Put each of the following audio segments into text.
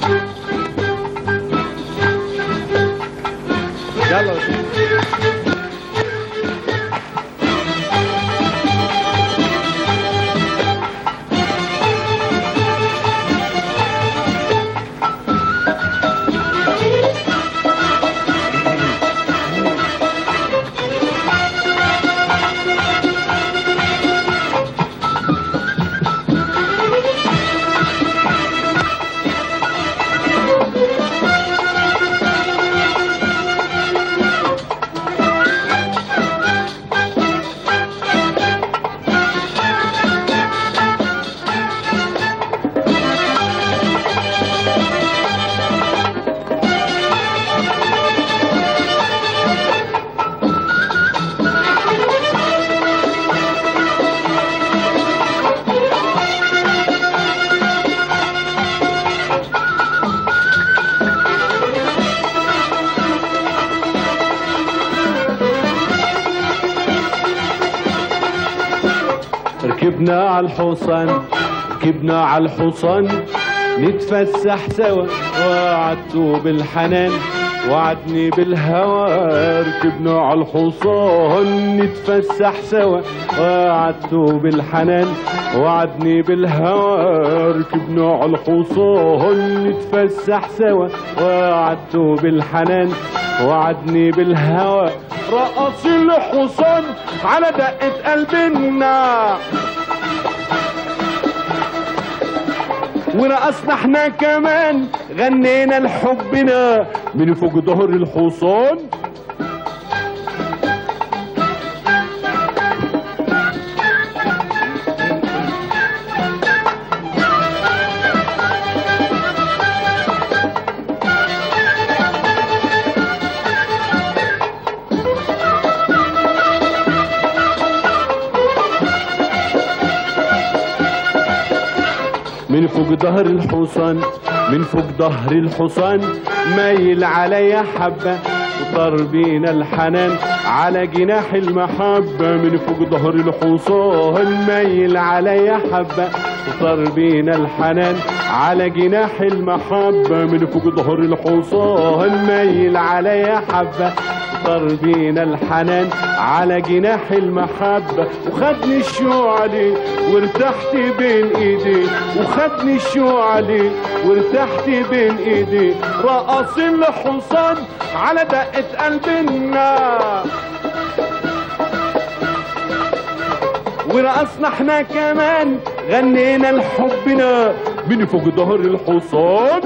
يلا ركبنا على الحصان، ركبنا على الحصان نتفسح سوا، وعدته بالحنان وعدني بالهوى. ركبنا على الحصان نتفسح سوا، وعدته بالحنان وعدني بالهوى. ركبنا على الحصان نتفسح سوا، وعدته بالحنان وعدني بالهوى. رقص الحصان على دقة قلبنا، ورقصنا احنا كمان غنينا لحبنا من فوق ظهر الحصان. من فوق ظهر الحصان، من فوق ظهر الحصان مايل عليا حبة وطار بينا الحنان على جناح المحبة. من فوق ظهر الحصان مايل عليا حبة وطار بينا الحنان على جناح المحبة. من فوق ظهر الحصان مايل عليا حبة طار بينا الحنان على جناح المحبة. وخدني الشوق عليه وارتحت بين ايديه، وخدني الشوق عليه وارتحت بين ايديه. رقص الحصان على دقة قلبنا، ورقصنا احنا كمان غنينا لحبنا من فوق ظهر الحصان.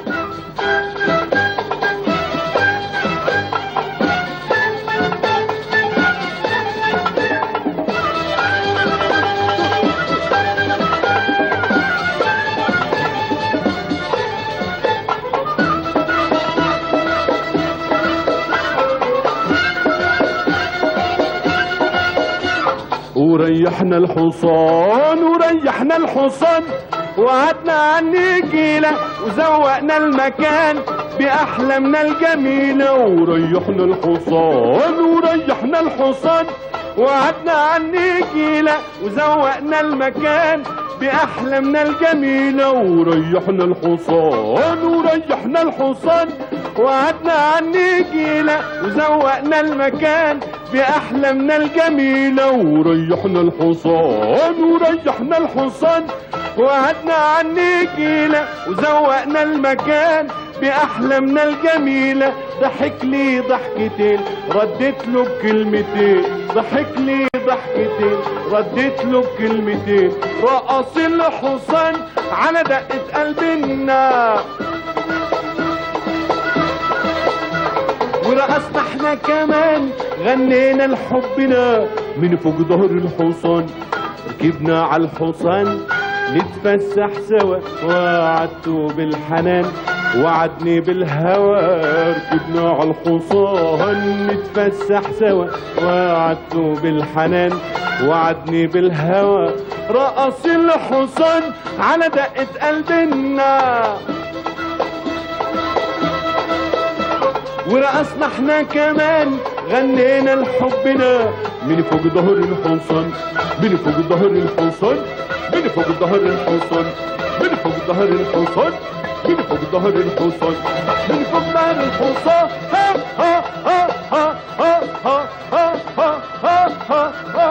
وريحنا الحصان، وريحنا الحصان وقعدنا على النجيلة وزوقنا المكان بأحلامنا الجميلة. وريحنا الحصان، وريحنا الحصان وقعدنا على النجيلة وزوقنا المكان بأحلامنا الجميلة. وريحنا الحصان، وريحنا الحصان وقعدنا على النجيلة وزوقنا المكان بأحلامنا الجميلة. وريحنا الحصان، وريحنا الحصان وقعدنا على النجيلة وزوقنا المكان بأحلامنا الجميلة. ضحك لي ضحكتين رديت له بكلمتين، ضحك لي ضحكتين رديت له بكلمتين. رقص الحصان على دقة قلبنا، ورقصنا احنا كمان غنينا لحبنا من فوق ظهر الحصان. ركبنا على الحصان نتفسح سوا، وعدته بالحنان وعدني بالهوى. ركبنا على الحصان نتفسح سوا، وعدته بالحنان وعدني بالهوى. رقص الحصان على دقة قلبنا، ورقصنا احنا كمان غنينا لحبنا من فوق ظهر الحصان، من فوق ظهر الحصان، من فوق ظهر الحصان، من فوق ظهر الحصان. من فوق ظهر الحصان من فوق ظهر الحصان ها ها ها ها ها ها ها ها ها ها